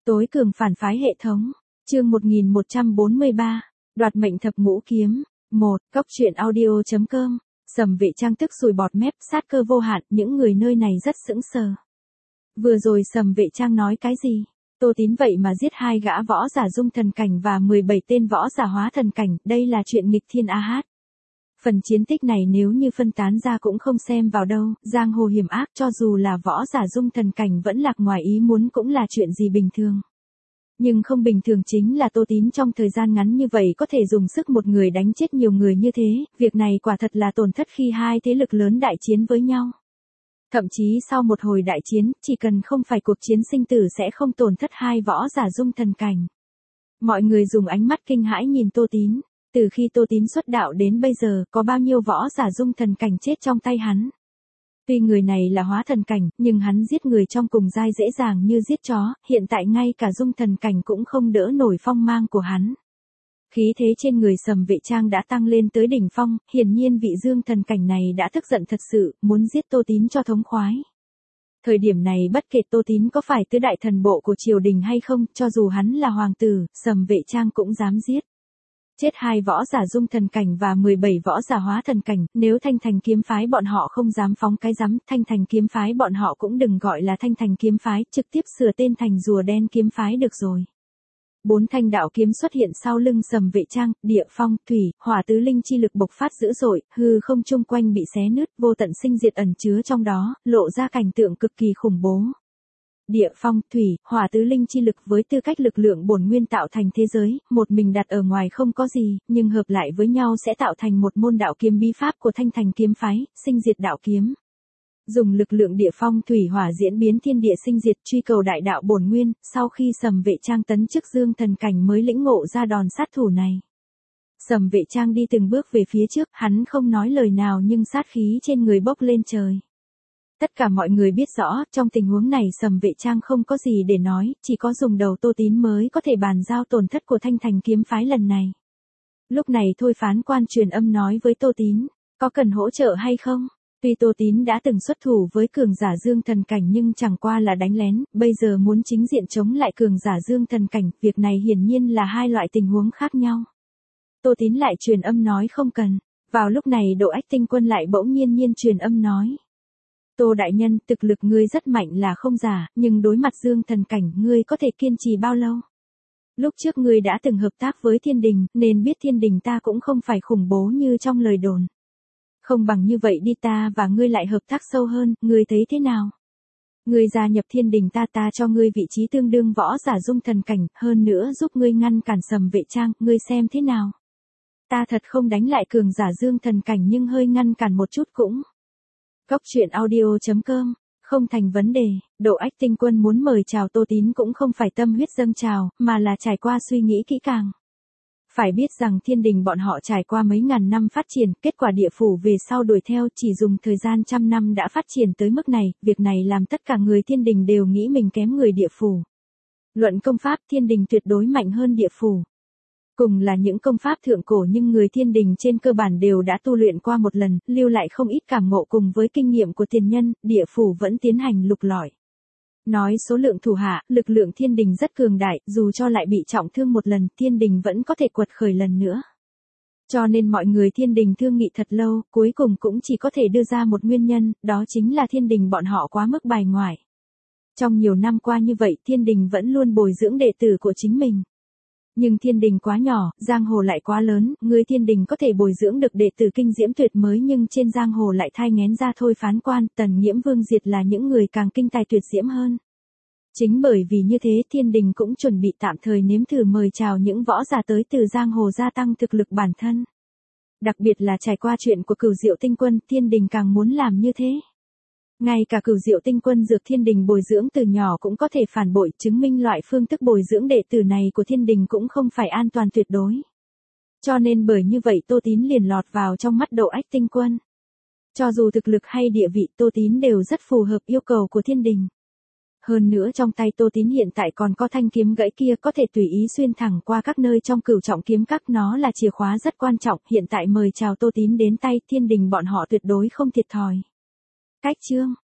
Tối cường phản phái hệ thống. Chương 1143. Đoạt mệnh thập ngũ kiếm. 1. Cốc truyện audio.com. Sầm Vệ Trang tức sùi bọt mép, sát cơ vô hạn, những người nơi này rất sững sờ. Vừa rồi Sầm Vệ Trang nói cái gì? Tô Tín vậy mà giết 2 gã võ giả dung thần cảnh và 17 tên võ giả hóa thần cảnh, đây là chuyện nghịch thiên a hát. Phần chiến tích này nếu như phân tán ra cũng không xem vào đâu, giang hồ hiểm ác cho dù là võ giả dung thần cảnh vẫn lạc ngoài ý muốn cũng là chuyện gì bình thường. Nhưng không bình thường chính là Tô Tín trong thời gian ngắn như vậy có thể dùng sức một người đánh chết nhiều người như thế, việc này quả thật là tổn thất khi 2 thế lực lớn đại chiến với nhau. Thậm chí sau một hồi đại chiến, chỉ cần không phải cuộc chiến sinh tử sẽ không tổn thất 2 võ giả dung thần cảnh. Mọi người dùng ánh mắt kinh hãi nhìn Tô Tín. Từ khi Tô Tín xuất đạo đến bây giờ, có bao nhiêu võ giả dung thần cảnh chết trong tay hắn. Tuy người này là hóa thần cảnh, nhưng hắn giết người trong cùng giai dễ dàng như giết chó, hiện tại ngay cả dung thần cảnh cũng không đỡ nổi phong mang của hắn. Khí thế trên người Sầm Vệ Trang đã tăng lên tới đỉnh phong, hiển nhiên vị dương thần cảnh này đã tức giận thật sự, muốn giết Tô Tín cho thống khoái. Thời điểm này bất kể Tô Tín có phải tứ đại thần bộ của triều đình hay không, cho dù hắn là hoàng tử, Sầm Vệ Trang cũng dám giết. Chết 2 võ giả dung thần cảnh và 17 võ giả hóa thần cảnh, nếu Thanh Thành kiếm phái bọn họ không dám phóng cái rắm, Thanh Thành kiếm phái bọn họ cũng đừng gọi là Thanh Thành kiếm phái, trực tiếp sửa tên thành Rùa Đen kiếm phái được rồi. 4 thanh đạo kiếm xuất hiện sau lưng Sầm Vệ Trang, địa phong, thủy, hỏa tứ linh chi lực bộc phát dữ dội, hư không chung quanh bị xé nứt, vô tận sinh diệt ẩn chứa trong đó, lộ ra cảnh tượng cực kỳ khủng bố. Địa phong, thủy, hỏa tứ linh chi lực với tư cách lực lượng bổn nguyên tạo thành thế giới, một mình đặt ở ngoài không có gì, nhưng hợp lại với nhau sẽ tạo thành một môn đạo kiếm bí pháp của Thanh Thành kiếm phái, sinh diệt đạo kiếm. Dùng lực lượng địa phong thủy hỏa diễn biến thiên địa sinh diệt truy cầu đại đạo bổn nguyên, sau khi Sầm Vệ Trang tấn chức dương thần cảnh mới lĩnh ngộ ra đòn sát thủ này. Sầm Vệ Trang đi từng bước về phía trước, hắn không nói lời nào nhưng sát khí trên người bốc lên trời. Tất cả mọi người biết rõ, trong tình huống này Sầm Vệ Trang không có gì để nói, chỉ có dùng đầu Tô Tín mới có thể bàn giao tổn thất của Thanh Thành kiếm phái lần này. Lúc này thôi phán quan truyền âm nói với Tô Tín, có cần hỗ trợ hay không? Tuy Tô Tín đã từng xuất thủ với cường giả dương thần cảnh nhưng chẳng qua là đánh lén, bây giờ muốn chính diện chống lại cường giả dương thần cảnh, việc này hiển nhiên là 2 loại tình huống khác nhau. Tô Tín lại truyền âm nói không cần. Vào lúc này Độ Ách Tinh Quân lại bỗng nhiên truyền âm nói. Tô đại nhân, thực lực ngươi rất mạnh là không giả, nhưng đối mặt dương thần cảnh, ngươi có thể kiên trì bao lâu? Lúc trước ngươi đã từng hợp tác với thiên đình, nên biết thiên đình ta cũng không phải khủng bố như trong lời đồn. Không bằng như vậy đi, ta và ngươi lại hợp tác sâu hơn, ngươi thấy thế nào? Ngươi gia nhập thiên đình ta cho ngươi vị trí tương đương võ giả dung thần cảnh, hơn nữa giúp ngươi ngăn cản Sầm Vệ Trang, ngươi xem thế nào? Ta thật không đánh lại cường giả dương thần cảnh nhưng hơi ngăn cản một chút cũng. Cốc truyện audio.com. Không thành vấn đề, Độ Ách Tinh Quân muốn mời chào Tô Tín cũng không phải tâm huyết dâng trào, mà là trải qua suy nghĩ kỹ càng. Phải biết rằng thiên đình bọn họ trải qua mấy ngàn năm phát triển, kết quả địa phủ về sau đuổi theo chỉ dùng thời gian trăm năm đã phát triển tới mức này, việc này làm tất cả người thiên đình đều nghĩ mình kém người địa phủ. Luận công pháp thiên đình tuyệt đối mạnh hơn địa phủ. Cùng là những công pháp thượng cổ nhưng người thiên đình trên cơ bản đều đã tu luyện qua một lần, lưu lại không ít cảm ngộ cùng với kinh nghiệm của tiền nhân, địa phủ vẫn tiến hành lục lọi. Nói số lượng thủ hạ, lực lượng thiên đình rất cường đại, dù cho lại bị trọng thương một lần, thiên đình vẫn có thể quật khởi lần nữa. Cho nên mọi người thiên đình thương nghị thật lâu, cuối cùng cũng chỉ có thể đưa ra một nguyên nhân, đó chính là thiên đình bọn họ quá mức bài ngoại. Trong nhiều năm qua như vậy thiên đình vẫn luôn bồi dưỡng đệ tử của chính mình. Nhưng thiên đình quá nhỏ, giang hồ lại quá lớn, người thiên đình có thể bồi dưỡng được đệ tử kinh diễm tuyệt mới nhưng trên giang hồ lại thai nghén ra thôi phán quan, Tần Nghiễm Vương Diệt là những người càng kinh tài tuyệt diễm hơn. Chính bởi vì như thế thiên đình cũng chuẩn bị tạm thời nếm thử mời chào những võ giả tới từ giang hồ gia tăng thực lực bản thân. Đặc biệt là trải qua chuyện của Cửu Diệu Tinh Quân, thiên đình càng muốn làm như thế. Ngay cả Cửu Diệu Tinh Quân dược thiên đình bồi dưỡng từ nhỏ cũng có thể phản bội, chứng minh loại phương thức bồi dưỡng đệ tử này của thiên đình cũng không phải an toàn tuyệt đối. Cho nên bởi như vậy Tô Tín liền lọt vào trong mắt Độ Ách Tinh Quân. Cho dù thực lực hay địa vị Tô Tín đều rất phù hợp yêu cầu của thiên đình. Hơn nữa trong tay Tô Tín hiện tại còn có thanh kiếm gãy kia có thể tùy ý xuyên thẳng qua các nơi trong Cửu Trọng kiếm các, nó là chìa khóa rất quan trọng, hiện tại mời chào Tô Tín đến tay thiên đình bọn họ tuyệt đối không thiệt thòi. Cách chương